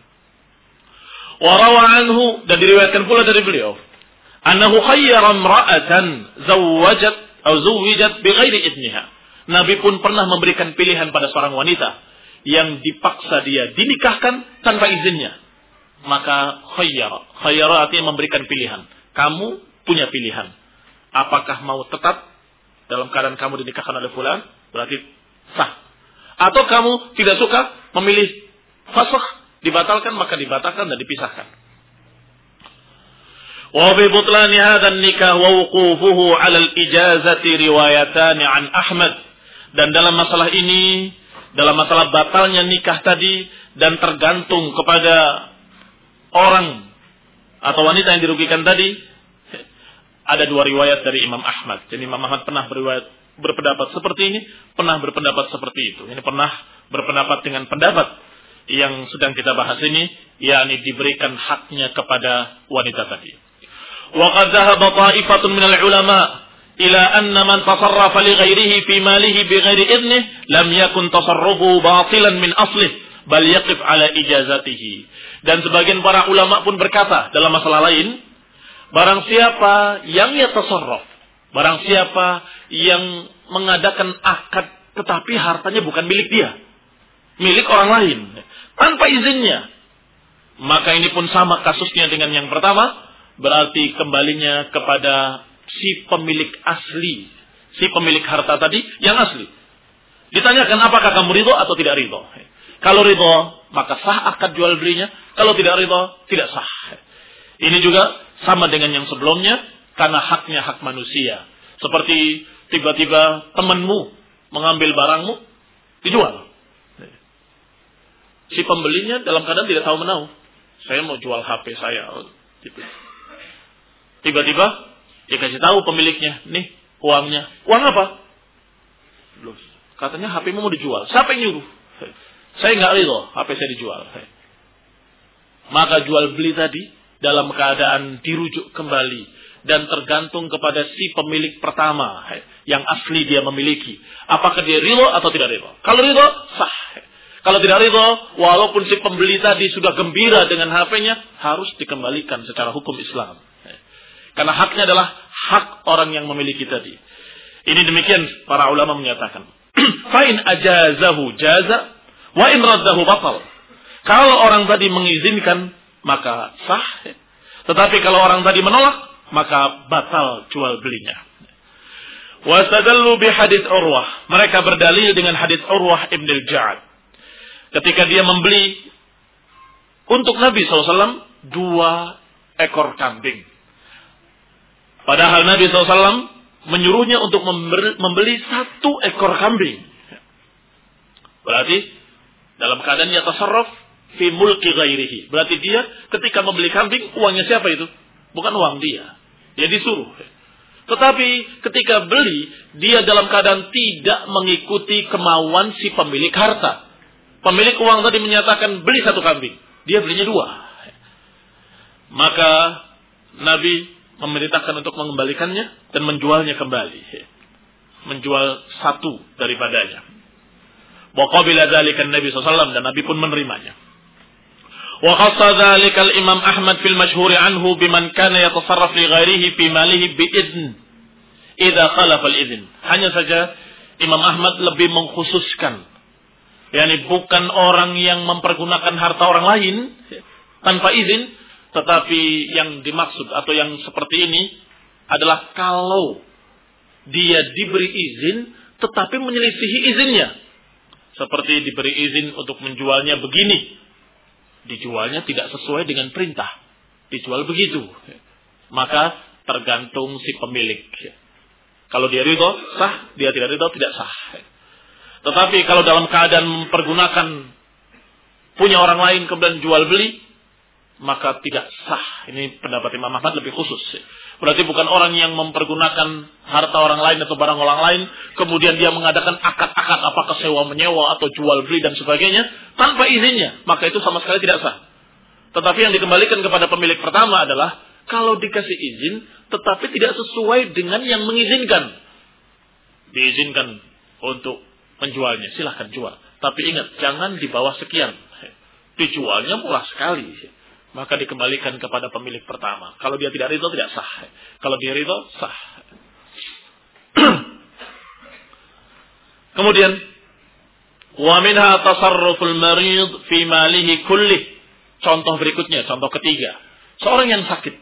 Wa rawa anhu, dan diriwayatkan pula dari beliau, annahu khayyara imra'atan zawwajat atau zuwijat bighairi idniha. Nabi pun pernah memberikan pilihan pada seorang wanita yang dipaksa dia dinikahkan tanpa izinnya. Maka khayyara. Khayyara artinya memberikan pilihan. Kamu punya pilihan. Apakah mau tetap dalam keadaan kamu dinikahkan oleh fulan? Berarti sah. Atau kamu tidak suka, memilih fasakh, dibatalkan, maka dibatalkan dan dipisahkan. Wa bi butlani hadzal nikah wa wuqufuhu 'ala al-ijazati riwayatan 'an Ahmad. Dan dalam masalah ini, dalam masalah batalnya nikah tadi dan tergantung kepada orang atau wanita yang dirugikan tadi, ada dua riwayat dari Imam Ahmad. Jadi Imam Ahmad pernah berriwayat, berpendapat seperti ini, pernah berpendapat seperti itu. Ini pernah berpendapat dengan pendapat yang sedang kita bahas ini, yakni diberikan haknya kepada wanita tadi. Wa qad dhahaba ta'ifatun minal ulama ila anna man tasarrafa li ghairihi fi malihi bighairi idnihi lam yakun tasarrufu batilan min aslih bal yaqif ala ijazatihi. Dan sebagian para ulama pun berkata dalam masalah lain, barang siapa yang ya tasarruf, barang siapa yang mengadakan akad tetapi hartanya bukan milik dia, milik orang lain tanpa izinnya, maka ini pun sama kasusnya dengan yang pertama, berarti kembalinya kepada si pemilik asli, si pemilik harta tadi yang asli. Ditanyakan apakah kamu ridho atau tidak ridho. Kalau ridho maka sah akad jual belinya, kalau tidak ridho tidak sah. Ini juga sama dengan yang sebelumnya, karena haknya hak manusia. Seperti tiba-tiba temanmu mengambil barangmu, dijual. Si pembelinya dalam keadaan tidak tahu menahu. Saya mau jual H P saya. Tiba-tiba dia kasih tahu pemiliknya, nih uangnya. Uang apa? Loh, Katanya H P-mu mau dijual. Siapa yang nyuruh? Saya nggak ridho H P saya dijual. Maka jual beli tadi dalam keadaan dirujuk kembali dan tergantung kepada si pemilik pertama yang asli dia memiliki. Apakah dia ridho atau tidak ridho? Kalau ridho, sah. Kalau tidak ridho, walaupun si pembeli tadi sudah gembira dengan H P-nya, harus dikembalikan secara hukum Islam. Karena haknya adalah hak orang yang memiliki tadi. Ini demikian para ulama menyatakan. Fa'in ajazahu jaza, wa in raddahu batal. Kalau orang tadi mengizinkan, maka sah. Tetapi kalau orang tadi menolak, maka batal jual belinya. Wastadallu bi hadits Urwah. Mereka berdalil dengan hadits Urwah ibn al-Ja'ad. Ketika dia membeli untuk Nabi shallallahu alaihi wasallam dua ekor kambing. Padahal Nabi shallallahu alaihi wasallam menyuruhnya untuk membeli satu ekor kambing. Berarti dalam keadaan dia tasarruf fi mulki ghairihi. Berarti dia ketika membeli kambing, uangnya siapa itu? Bukan uang dia. Dia disuruh. Tetapi ketika beli, dia dalam keadaan tidak mengikuti kemauan si pemilik harta. Pemilik uang tadi menyatakan beli satu kambing. Dia belinya dua. Maka Nabi memerintahkan untuk mengembalikannya dan menjualnya kembali. Menjual satu daripadanya. Wa qabila dzalika Nabi sallallahu alaihi wasallam, dan Nabi pun menerimanya. Wa khassa dzalika al-Imam Ahmad fil mashhur anhu biman kana yatasarraf li ghairihi fi malihi bi idn idza khalafa al-idn. Hanya saja Imam Ahmad lebih mengkhususkan, yakni bukan orang yang mempergunakan harta orang lain tanpa izin, tetapi yang dimaksud atau yang seperti ini adalah kalau dia diberi izin tetapi menyelisihi izinnya. Seperti diberi izin untuk menjualnya begini, dijualnya tidak sesuai dengan perintah, dijual begitu. Maka tergantung si pemilik. Kalau dia ridho, sah. Dia tidak ridho, tidak sah. Tetapi kalau dalam keadaan mempergunakan punya orang lain kemudian jual beli, maka tidak sah. Ini pendapat Imam Ahmad lebih khusus. Berarti bukan orang yang mempergunakan harta orang lain atau barang orang lain, kemudian dia mengadakan akad-akad apakah sewa menyewa atau jual beli dan sebagainya tanpa izinnya, maka itu sama sekali tidak sah. Tetapi yang dikembalikan kepada pemilik pertama adalah kalau dikasih izin tetapi tidak sesuai dengan yang mengizinkan. Diizinkan untuk menjualnya, silahkan jual. Tapi ingat, jangan di bawah sekian. Dijualnya murah sekali. Maka dikembalikan kepada pemilik pertama. Kalau dia tidak ridho, tidak sah. Kalau dia ridho, sah. Kemudian, wa minha tasarruful marid fi malihi kullih. Contoh berikutnya, contoh ketiga. Seorang yang sakit.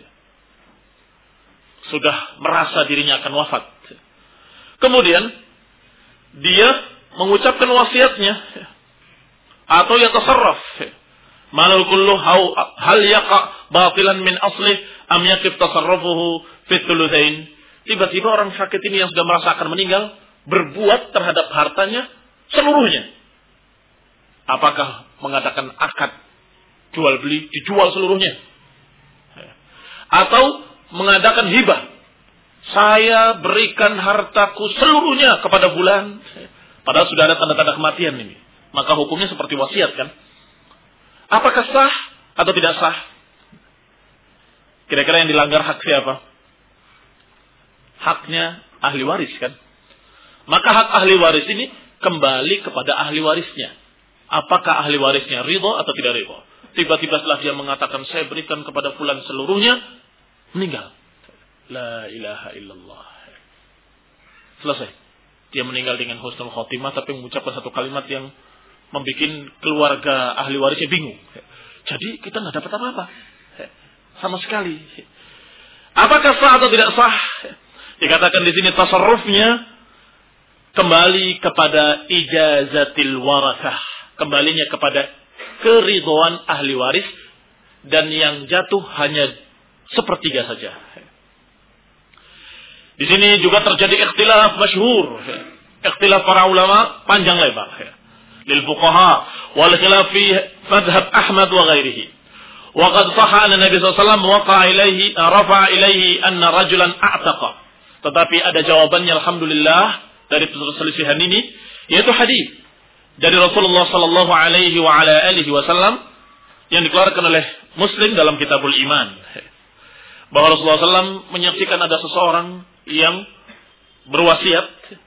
Sudah merasa dirinya akan wafat. Kemudian, dia mengucapkan wasiatnya. Atau ya tasarruf. Malul kullu hal yaqa batilan min aslih am yakif tasarrufuhu fi thulutsain. Tiba-tiba orang sakit ini yang sudah merasa akan meninggal berbuat terhadap hartanya seluruhnya. Apakah mengadakan akad jual beli, dijual seluruhnya? Atau mengadakan hibah. Saya berikan hartaku seluruhnya kepada fulan. Padahal sudah ada tanda-tanda kematian ini. Maka hukumnya seperti wasiat kan? Apakah sah atau tidak sah? Kira-kira yang dilanggar hak siapa? Haknya ahli waris kan? Maka hak ahli waris ini kembali kepada ahli warisnya. Apakah ahli warisnya ridho atau tidak ridho? Tiba-tiba setelah dia mengatakan saya berikan kepada fulan seluruhnya, meninggal. La ilaha illallah. Selesai. Dia meninggal dengan husnul khotimah tapi mengucapkan satu kalimat yang membuat keluarga ahli warisnya bingung. Jadi kita nggak dapat apa-apa sama sekali. Apakah sah atau tidak sah? Dikatakan di sini tasarrufnya kembali kepada ijazatil warasah, kembalinya kepada keridhaan ahli waris, dan yang jatuh hanya sepertiga saja. Di sini juga terjadi ikhtilaf masyhur, ikhtilaf para ulama panjang lebar. للفقهاء والخلاف في مذهب أحمد وغيره وقد صح أن النبي صلى الله عليه وسلم وقع إليه رفع إليه أن رجلا أعتق. Tetapi ada jawabannya alhamdulillah dari perselisihan ini, yaitu hadis dari Rasulullah sallallahu alaihi wa ala alihi wasallam yang dikeluarkan oleh Muslim dalam Kitabul Iman, bahwa Rasulullah sallallahu alaihi wasallam menyaksikan ada seseorang yang berwasiat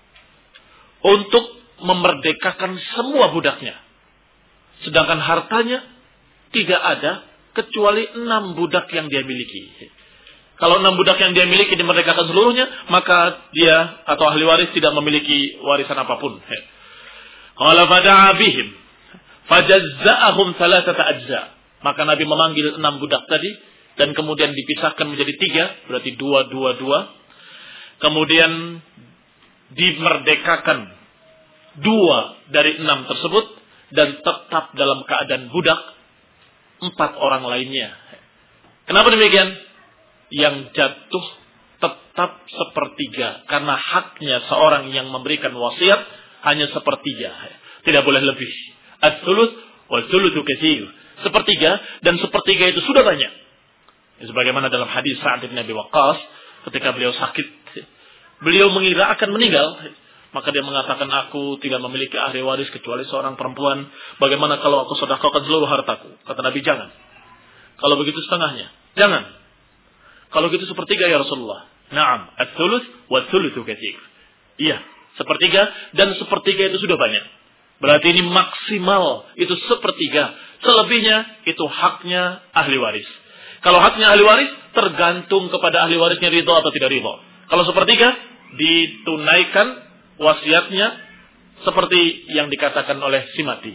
untuk memerdekakan semua budaknya, sedangkan hartanya tidak ada kecuali enam budak yang dia miliki. Kalau enam budak yang dia miliki dimerdekakan seluruhnya, maka dia atau ahli waris tidak memiliki warisan apapun. Qala fada'a bihim fajazza'ahum thalathata ajza. Maka Nabi memanggil enam budak tadi dan kemudian dipisahkan menjadi tiga, berarti dua, dua, dua. Kemudian dimerdekakan dua dari enam tersebut dan tetap dalam keadaan budak empat orang lainnya. Kenapa demikian? Yang jatuh tetap sepertiga, karena haknya seorang yang memberikan wasiat hanya sepertiga, tidak boleh lebih. Ats-tsulus wal tsulusu katsir. Sepertiga, dan sepertiga itu sudah banyak. Sebagaimana dalam hadis Sa'ad bin Abi Waqqas ketika beliau sakit, beliau mengira akan meninggal, maka dia mengatakan, aku tidak memiliki ahli waris kecuali seorang perempuan. Bagaimana kalau aku sedekahkan seluruh hartaku? Kata Nabi, jangan. Kalau begitu setengahnya, jangan. Kalau gitu sepertiga ya Rasulullah. Naam, ats-tsulus wa tsulusu katsir. Iya, sepertiga, dan sepertiga itu sudah banyak. Berarti ini maksimal, itu sepertiga. Selebihnya itu haknya ahli waris. Kalau haknya ahli waris, tergantung kepada ahli warisnya ridho atau tidak ridho. Kalau sepertiga, ditunaikan wasiatnya seperti yang dikatakan oleh si mati.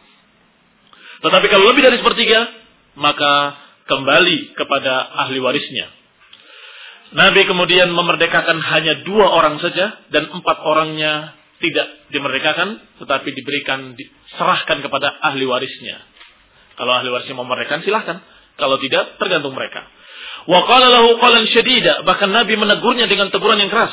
Tetapi kalau lebih dari sepertiga, maka kembali kepada ahli warisnya. Nabi kemudian memerdekakan hanya dua orang saja, dan empat orangnya tidak dimerdekakan, tetapi diberikan, diserahkan kepada ahli warisnya. Kalau ahli warisnya mau memerdekakan, silahkan. Kalau tidak, tergantung mereka. Wa qala lahu qalan syadida, bahkan Nabi menegurnya dengan teguran yang keras.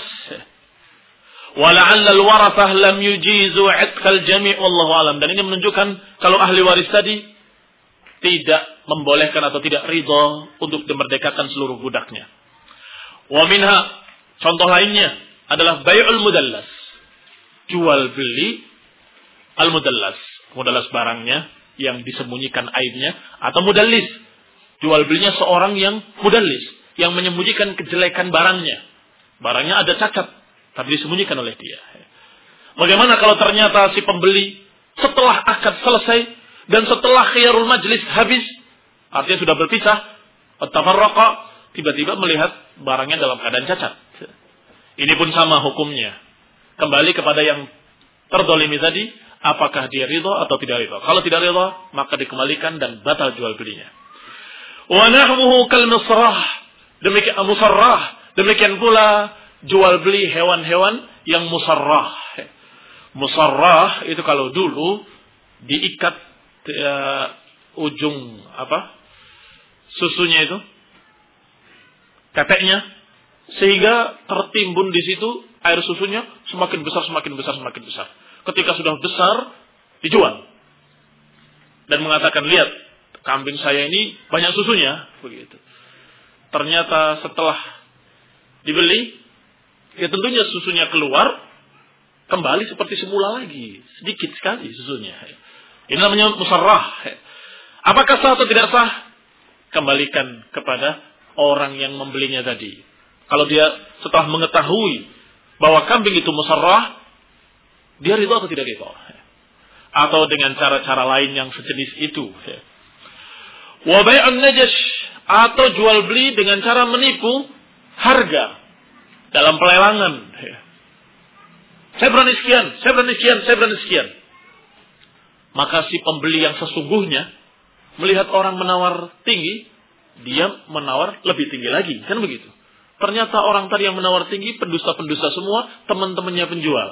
Wa la'alla al-warathah lam yujizu 'itqal jami' wallahu alam. Dan ini menunjukkan kalau ahli waris tadi tidak membolehkan atau tidak ridha untuk dimerdekakan seluruh budaknya. Wa minha, contoh lainnya adalah bai'ul mudallas. Jual beli al-mudallas. Mudallas barangnya yang disembunyikan aibnya, atau mudallis. Jual belinya seorang yang mudallis, yang menyembunyikan kejelekan barangnya. Barangnya ada cacat, tapi disembunyikan oleh dia. Bagaimana kalau ternyata si pembeli setelah akad selesai dan setelah khiyarul majlis habis, artinya sudah berpisah, at-tafarraqa, tiba-tiba melihat barangnya dalam keadaan cacat. Ini pun sama hukumnya. Kembali kepada yang terdolimi tadi, apakah dia ridha atau tidak ridha. Kalau tidak ridha, maka dikembalikan dan batal jual belinya. Wa nahmuhu kal musrah, demikian musarrah, demikian pula jual beli hewan-hewan yang musarrah. Musarrah itu kalau dulu diikat uh, ujung apa? Susunya itu, teteknya, sehingga tertimbun di situ air susunya semakin besar, semakin besar, semakin besar. Ketika sudah besar, dijual. Dan mengatakan, lihat, kambing saya ini banyak susunya. Begitu. Ternyata setelah dibeli, ya tentunya susunya keluar, kembali seperti semula lagi. Sedikit sekali susunya. Ini namanya musarrah. Apakah sah atau tidak sah? Kembalikan kepada orang yang membelinya tadi. Kalau dia setelah mengetahui bahwa kambing itu musarrah, dia ridha atau tidak ridha? Atau dengan cara-cara lain yang sejenis itu. Wa bai'un najash, atau jual beli dengan cara menipu harga dalam pelelangan. Saya berani sekian, saya berani sekian, saya berani sekian. Maka si pembeli yang sesungguhnya melihat orang menawar tinggi, dia menawar lebih tinggi lagi, kan begitu. Ternyata orang tadi yang menawar tinggi pendusta-pendusta semua, teman-temannya penjual.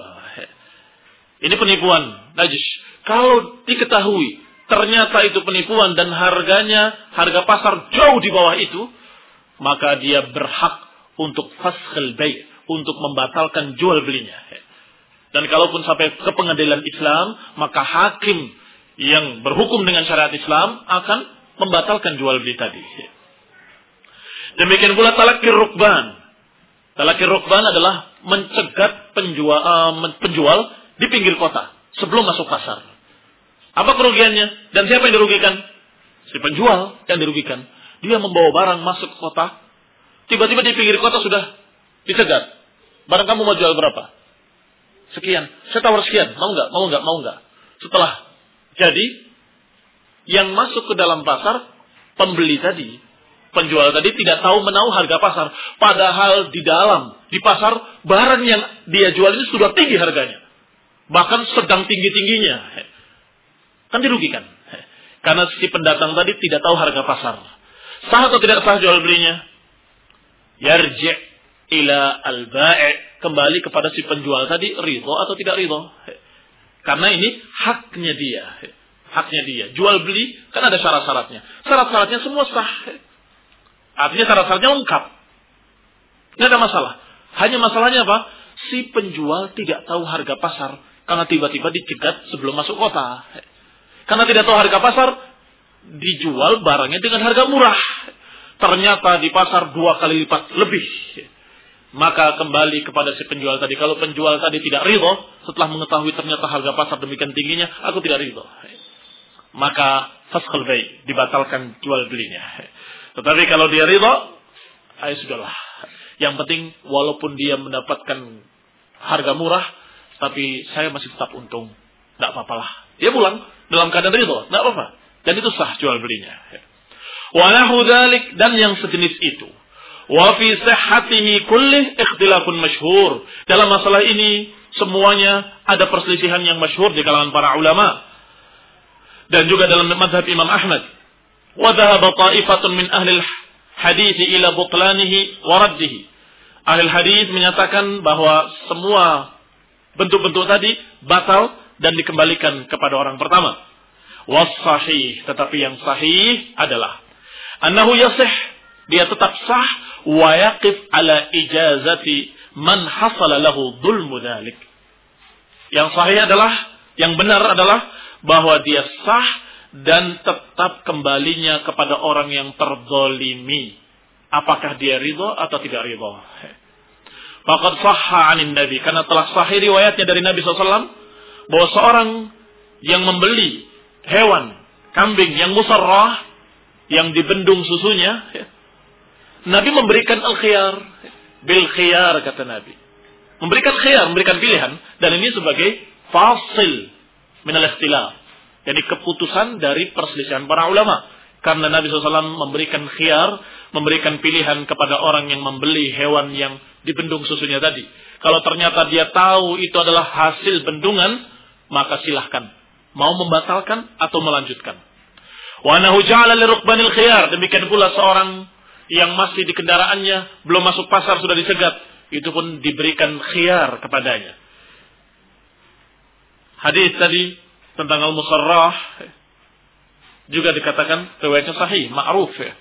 Ini penipuan najis. Kalau diketahui ternyata itu penipuan dan harganya, harga pasar jauh di bawah itu, maka dia berhak untuk faskhul bai', untuk membatalkan jual belinya. Dan kalaupun sampai ke pengadilan Islam, maka hakim yang berhukum dengan syariat Islam akan membatalkan jual beli tadi. Demikian pula talaqir rukban. Talaqir rukban adalah mencegat penjual, uh, penjual di pinggir kota sebelum masuk pasar. Apa kerugiannya? Dan siapa yang dirugikan? Si penjual yang dirugikan. Dia membawa barang masuk ke kota, tiba-tiba di pinggir kota sudah dicegat. Barang kamu mau jual berapa? Sekian. Saya tawar sekian. Mau nggak? Mau nggak? Mau nggak? Setelah jadi, yang masuk ke dalam pasar, pembeli tadi, penjual tadi tidak tahu menahu harga pasar. Padahal di dalam, di pasar, barang yang dia jual ini sudah tinggi harganya. Bahkan sedang tinggi-tingginya. Kan dirugikan. Karena si pendatang tadi tidak tahu harga pasar. Sah atau tidak sah jual belinya? Yarji' ila al-ba'i'. Kembali kepada si penjual tadi, ridho atau tidak ridho. Karena ini haknya dia. Haknya dia. Jual beli, kan ada syarat-syaratnya. Syarat-syaratnya semua sah. Artinya syarat-syaratnya lengkap. Tidak ada masalah. Hanya masalahnya apa? Si penjual tidak tahu harga pasar. Karena tiba-tiba dicegat sebelum masuk kota. Karena tidak tahu harga pasar, dijual barangnya dengan harga murah. Ternyata di pasar dua kali lipat lebih. Maka kembali kepada si penjual tadi. Kalau penjual tadi tidak ridho, setelah mengetahui ternyata harga pasar demikian tingginya, aku tidak ridho. Maka faskhul bai', dibatalkan jual belinya. Tetapi kalau dia ridho, ayo sudahlah. Yang penting walaupun dia mendapatkan harga murah, tapi saya masih tetap untung. Tidak apa-apalah. Dia pulang dalam keadaan ridho, tidak apa-apa. Dan itu sah jual belinya. Wa nahu dzalik, dan yang sejenis itu. Wa fi sihhatihi kullih ikhtilafun masyhur. Dalam masalah ini semuanya ada perselisihan yang masyhur di kalangan para ulama. Dan juga dalam mazhab Imam Ahmad. Wa dhahaba ta'ifatun min ahli hadits ila butlanihi wa raddihi. Ahli hadis menyatakan bahwa semua bentuk-bentuk tadi batal dan dikembalikan kepada orang pertama. Was sahih, tetapi yang sahih adalah annahu yasih, dia tetap sah wa yaqif ala ijazati man hasala lahu dhulmu dzalik. Yang sahih adalah, yang benar adalah bahwa dia sah dan tetap kembalinya kepada orang yang terzalimi. Apakah dia ridha atau tidak ridha? Faqad sahha 'anin Nabi, karena telah sahih riwayatnya dari Nabi sallallahu alaihi wasallam bahwa seorang yang membeli hewan kambing yang musarrah, yang dibendung susunya, Nabi memberikan al-khiyar, bil khiyar kata Nabi. Memberikan khiyar, memberikan pilihan, dan ini sebagai fasil min al-ikhtilaf. Jadi keputusan dari perselisihan para ulama. Karena Nabi sallallahu alaihi wasallam memberikan khiyar, memberikan pilihan kepada orang yang membeli hewan yang dibendung susunya tadi. Kalau ternyata dia tahu itu adalah hasil bendungan, maka silahkan. Mau membatalkan atau melanjutkan. Wa nahu ja'ala lirukbanil khiyar. Demikian pula seorang yang masih di kendaraannya, belum masuk pasar sudah dicegat, itu pun diberikan khiyar kepadanya. Hadis tadi tentang al-musarrah juga dikatakan riwayatnya sahih, ma'ruf ya.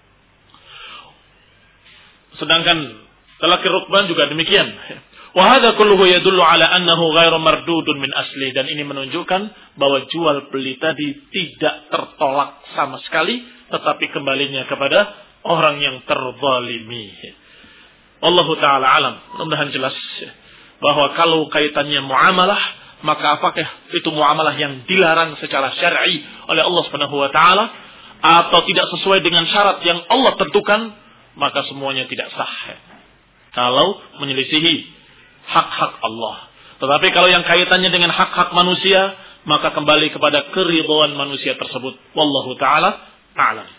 Sedangkan talaqi rukban juga demikian. Wa hadza kulluhu yadullu ala annahu ghairu mardudun min asli, dan ini menunjukkan bahwa jual beli tadi tidak tertolak sama sekali, tetapi kembalinya kepada orang yang terzalimi. Wallahu ta'ala alam. Mudah-mudahan jelas bahwa kalau kaitannya muamalah, maka apakah itu muamalah yang dilarang secara syar'i oleh Allah Subhanahu wa taala atau tidak sesuai dengan syarat yang Allah tentukan, maka semuanya tidak sah. Kalau menyelisihi hak-hak Allah. Tetapi kalau yang kaitannya dengan hak-hak manusia, maka kembali kepada keridhaan manusia tersebut. Wallahu ta'ala a'lam.